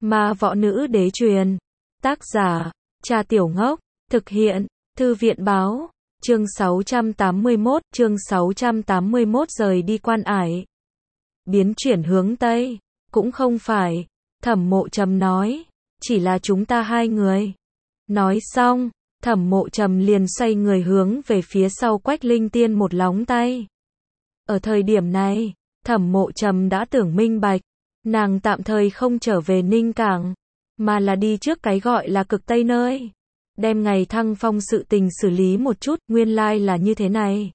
Ma Võ Nữ Đế truyền. Tác giả, Cha Tiểu Ngốc. Thực hiện, Thư viện Báo. Chương 681 rời đi Quan Ải. Biến chuyển hướng Tây. Cũng không phải. Thẩm Mộ Trầm nói. Chỉ là chúng ta hai người. Nói xong, Thẩm Mộ Trầm liền xoay người hướng về phía sau Quách Linh Tiên một lóng tay. Ở thời điểm này, Thẩm Mộ Trầm đã tưởng minh bạch. Nàng tạm thời không trở về Ninh Cảng, mà là đi trước cái gọi là Cực Tây nơi. Đem ngày thăng phong sự tình xử lý một chút, nguyên lai là như thế này.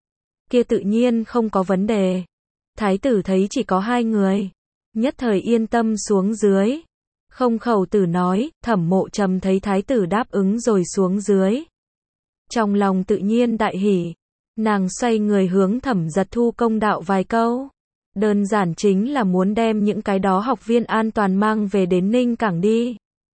Kia tự nhiên không có vấn đề. Thái tử thấy chỉ có hai người. Nhất thời yên tâm xuống dưới. Không khẩu tử nói, Thẩm Mộ Trầm thấy thái tử đáp ứng rồi xuống dưới. Trong lòng tự nhiên đại hỉ. Nàng xoay người hướng Thẩm Giật Thu công đạo vài câu. Đơn giản chính là muốn đem những cái đó học viên an toàn mang về đến Ninh Cảng đi.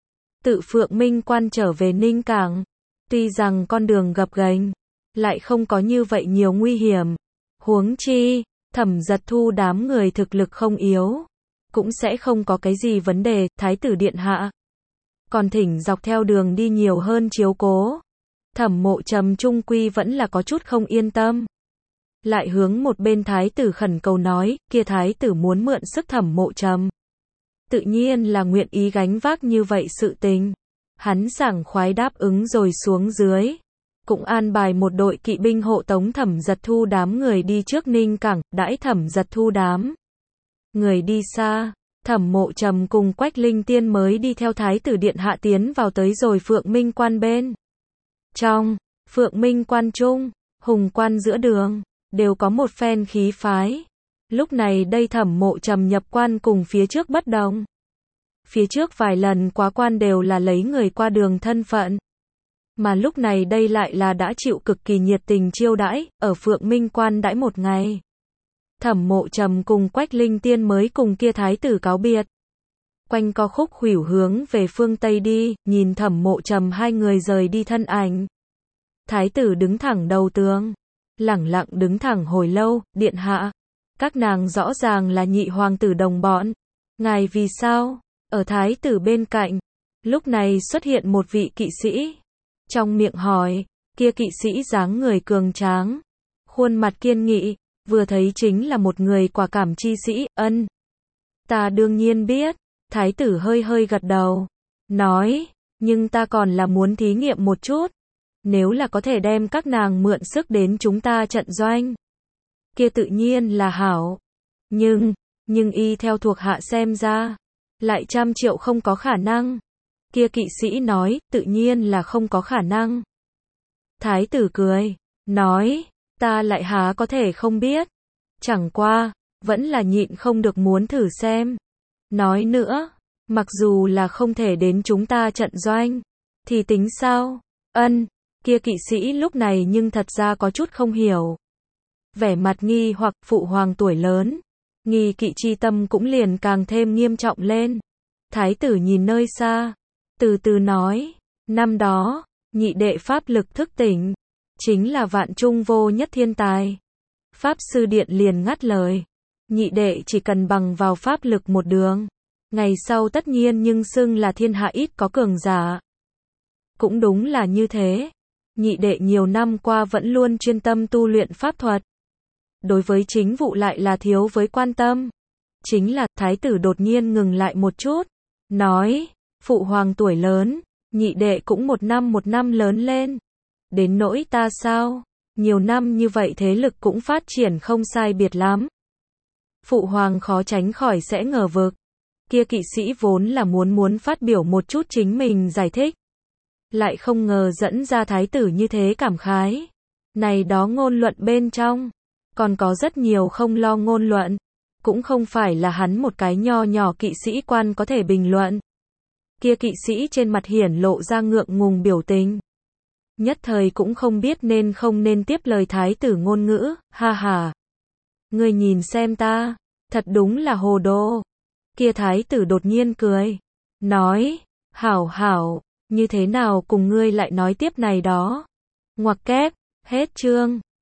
Tự Phượng Minh Quan trở về Ninh Cảng. Tuy rằng con đường gập ghềnh, lại không có như vậy nhiều nguy hiểm. Huống chi, Thẩm Giật Thu đám người thực lực không yếu. Cũng sẽ không có cái gì vấn đề, Thái tử điện hạ. Còn thỉnh dọc theo đường đi nhiều hơn chiếu cố. Thẩm Mộ Trầm trung quy vẫn là có chút không yên tâm. Lại hướng một bên thái tử khẩn cầu nói, kia thái tử muốn mượn sức Thẩm Mộ Trầm. Tự nhiên là nguyện ý gánh vác như vậy sự tình. Hắn sảng khoái đáp ứng rồi xuống dưới. Cũng an bài một đội kỵ binh hộ tống Thẩm Giật Thu đám người đi trước Ninh Cảng, đãi Thẩm Giật Thu đám người đi xa. Thẩm Mộ Trầm cùng Quách Linh Tiên mới đi theo thái tử điện hạ tiến vào tới rồi Phượng Minh Quan bên. Trong Phượng Minh Quan trung, Hùng Quan giữa đường, đều có một phen khí phái. Lúc này đây Thẩm Mộ Trầm nhập quan cùng phía trước bất đồng. Phía trước vài lần quá quan đều là lấy người qua đường thân phận. Mà lúc này đây lại là đã chịu cực kỳ nhiệt tình chiêu đãi, ở Phượng Minh Quan đãi một ngày. Thẩm Mộ Trầm cùng Quách Linh Tiên mới cùng kia thái tử cáo biệt. Quanh co khúc khuỷu hướng về phương Tây đi, nhìn Thẩm Mộ Trầm hai người rời đi thân ảnh. Thái tử đứng thẳng đầu tường. Lẳng lặng đứng thẳng hồi lâu, điện hạ. Các nàng rõ ràng là nhị hoàng tử đồng bọn. Ngài vì sao? Ở thái tử bên cạnh. Lúc này xuất hiện một vị kỵ sĩ. Trong miệng hỏi, kia kỵ sĩ dáng người cường tráng. Khuôn mặt kiên nghị, vừa thấy chính là một người quả cảm chi sĩ, ân. Ta đương nhiên biết. Thái tử hơi hơi gật đầu. Nói, nhưng ta còn là muốn thí nghiệm một chút. Nếu là có thể đem các nàng mượn sức đến chúng ta trận doanh. Kia tự nhiên là hảo. Nhưng y theo thuộc hạ xem ra. Lại 100 triệu không có khả năng. Kia kỵ sĩ nói, tự nhiên là không có khả năng. Thái tử cười. Nói, ta lại há có thể không biết. Chẳng qua, vẫn là nhịn không được muốn thử xem. Nói nữa, mặc dù là không thể đến chúng ta trận doanh. Thì tính sao? Ân. Kia kỵ sĩ lúc này nhưng thật ra có chút không hiểu. Vẻ mặt nghi hoặc phụ hoàng tuổi lớn. Nghi kỵ chi tâm cũng liền càng thêm nghiêm trọng lên. Thái tử nhìn nơi xa. Từ từ nói. Năm đó, nhị đệ pháp lực thức tỉnh. Chính là vạn trung vô nhất thiên tài. Pháp sư điện liền ngắt lời. Nhị đệ chỉ cần bằng vào pháp lực một đường. Ngày sau tất nhiên nhưng xưng là thiên hạ ít có cường giả. Cũng đúng là như thế. Nhị đệ nhiều năm qua vẫn luôn chuyên tâm tu luyện pháp thuật. Đối với chính vụ lại là thiếu với quan tâm. Chính là, thái tử đột nhiên ngừng lại một chút. Nói, phụ hoàng tuổi lớn, nhị đệ cũng một năm lớn lên. Đến nỗi ta sao? Nhiều năm như vậy thế lực cũng phát triển không sai biệt lắm. Phụ hoàng khó tránh khỏi sẽ ngờ vực. Kia kỵ sĩ vốn là muốn phát biểu một chút chính mình giải thích. Lại không ngờ dẫn ra thái tử như thế cảm khái. Này đó ngôn luận bên trong. Còn có rất nhiều không lo ngôn luận. Cũng không phải là hắn một cái nho nhỏ kỵ sĩ quan có thể bình luận. Kia kỵ sĩ trên mặt hiển lộ ra ngượng ngùng biểu tình. Nhất thời cũng không biết nên không nên tiếp lời thái tử ngôn ngữ, ha ha. Ngươi nhìn xem ta, thật đúng là hồ đồ. Kia thái tử đột nhiên cười. Nói, hảo, như thế nào cùng ngươi lại nói tiếp này đó. Ngoặc kép, hết chương.